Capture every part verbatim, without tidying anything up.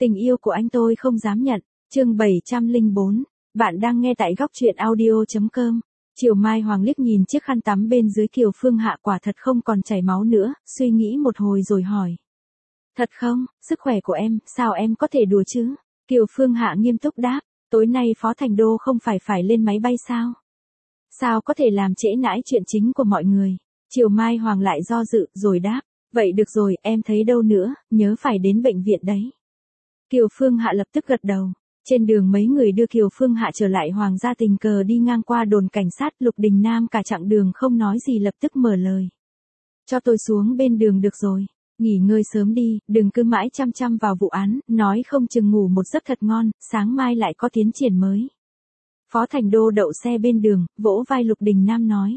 Tình yêu của anh tôi không dám nhận. Chương bảy trăm lẻ bốn. Bạn đang nghe tại góc truyện audio chấm com. Triều Mai Hoàng liếc nhìn chiếc khăn tắm bên dưới Kiều Phương Hạ, quả thật không còn chảy máu nữa, suy nghĩ một hồi rồi hỏi. Thật không, sức khỏe của em, sao em có thể đùa chứ? Kiều Phương Hạ nghiêm túc đáp, tối nay Phó Thành Đô không phải phải lên máy bay sao? Sao có thể làm trễ nải chuyện chính của mọi người? Triều Mai Hoàng lại do dự, rồi đáp, vậy được rồi, em thấy đâu nữa, nhớ phải đến bệnh viện đấy. Kiều Phương Hạ lập tức gật đầu. Trên đường mấy người đưa Kiều Phương Hạ trở lại Hoàng gia, tình cờ đi ngang qua đồn cảnh sát. Lục Đình Nam cả chặng đường không nói gì, lập tức mở lời. Cho tôi xuống bên đường được rồi. Nghỉ ngơi sớm đi, đừng cứ mãi chăm chăm vào vụ án, nói không chừng ngủ một giấc thật ngon, sáng mai lại có tiến triển mới. Phó Thành Đô đậu xe bên đường, vỗ vai Lục Đình Nam nói.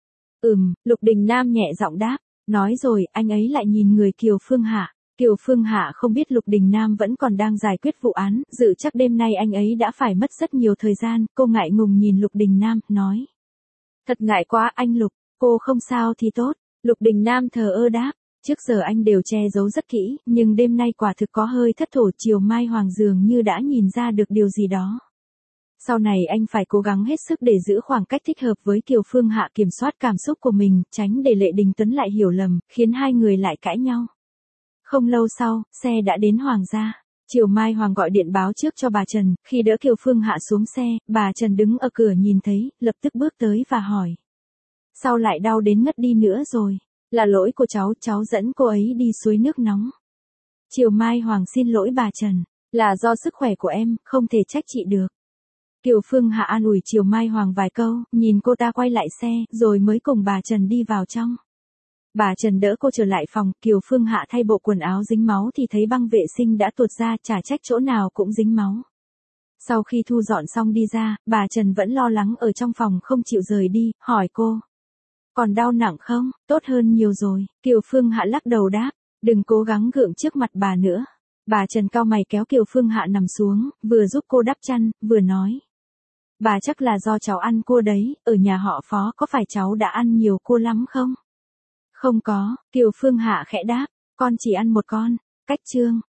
Ừm, Lục Đình Nam nhẹ giọng đáp, nói rồi, anh ấy lại nhìn người Kiều Phương Hạ. Kiều Phương Hạ không biết Lục Đình Nam vẫn còn đang giải quyết vụ án, dự chắc đêm nay anh ấy đã phải mất rất nhiều thời gian, cô ngại ngùng nhìn Lục Đình Nam, nói. Thật ngại quá anh Lục, cô không sao thì tốt. Lục Đình Nam thờ ơ đáp, trước giờ anh đều che giấu rất kỹ, nhưng đêm nay quả thực có hơi thất thổ. Triều Mai Hoàng dường như đã nhìn ra được điều gì đó. Sau này anh phải cố gắng hết sức để giữ khoảng cách thích hợp với Kiều Phương Hạ, kiểm soát cảm xúc của mình, tránh để Lệ Đình Tuấn lại hiểu lầm, khiến hai người lại cãi nhau. Không lâu sau, xe đã đến Hoàng gia. Triều Mai Hoàng gọi điện báo trước cho bà Trần, khi đỡ Kiều Phương Hạ xuống xe, bà Trần đứng ở cửa nhìn thấy, lập tức bước tới và hỏi. Sao lại đau đến ngất đi nữa rồi? Là lỗi của cháu, cháu dẫn cô ấy đi suối nước nóng. Triều Mai Hoàng xin lỗi bà Trần, là do sức khỏe của em, không thể trách chị được. Kiều Phương Hạ an ủi Triều Mai Hoàng vài câu, nhìn cô ta quay lại xe, rồi mới cùng bà Trần đi vào trong. Bà Trần đỡ cô trở lại phòng, Kiều Phương Hạ thay bộ quần áo dính máu thì thấy băng vệ sinh đã tuột ra, chả trách chỗ nào cũng dính máu. Sau khi thu dọn xong đi ra, bà Trần vẫn lo lắng ở trong phòng không chịu rời đi, hỏi cô. Còn đau nặng không? Tốt hơn nhiều rồi. Kiều Phương Hạ lắc đầu đáp, đừng cố gắng gượng trước mặt bà nữa. Bà Trần cau mày kéo Kiều Phương Hạ nằm xuống, vừa giúp cô đắp chăn, vừa nói. Bà chắc là do cháu ăn cua đấy, ở nhà họ Phó có phải cháu đã ăn nhiều cua lắm không? Không có, Kiều Phương Hạ khẽ đáp, con chỉ ăn một con. Cách chương.